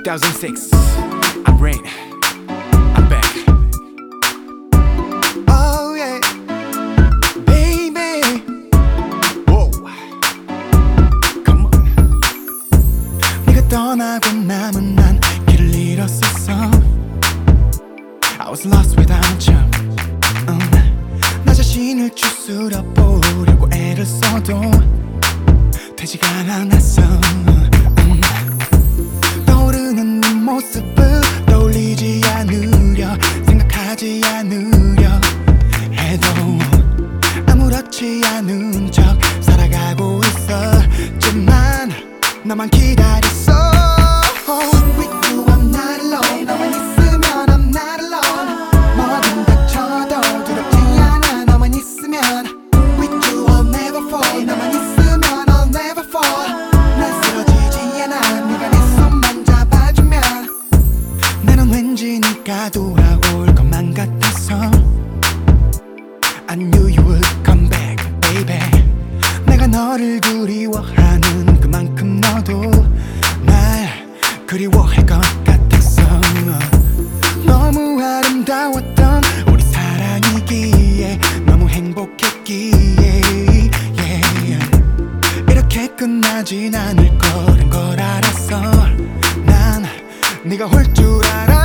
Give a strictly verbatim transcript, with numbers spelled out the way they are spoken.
two thousand six. I'm Rain. I'm back. Oh yeah, baby. Whoa. Come on. 네가 떠나고 남은 난 길을 잃었었어. I was lost without you. 음, 나 자신을 추스려 보려고 애를 써도 되지가 않았어. 음, 떠오르는 네 모습을 떠올리지 않으려, 생각하지 않으려 해도 아무렇지 않은 척 살아가고 있었지만 너만 기다렸어. Oh, with you I'm not alone. 너만 있으면 I'm not alone. 뭐든 닥쳐도 두렵지 않아. 너만 있으면 with you I'll never fall. 너만 있으면 I'll never fall. 난 쓰러지지 않아. 네가 내 손만 잡아주면 나는 왠지 네가 돌아올 것만 같아서 I knew you would come back, baby. 내가 너를 그리워하는 그만큼 너도 날 그리워할 것 같았어. 너무 아름다웠던 우리 사랑이기에 너무 행복했기에 yeah. 이렇게 끝나진 않을 거란 걸 알았어. 난 네가 올 줄 알아.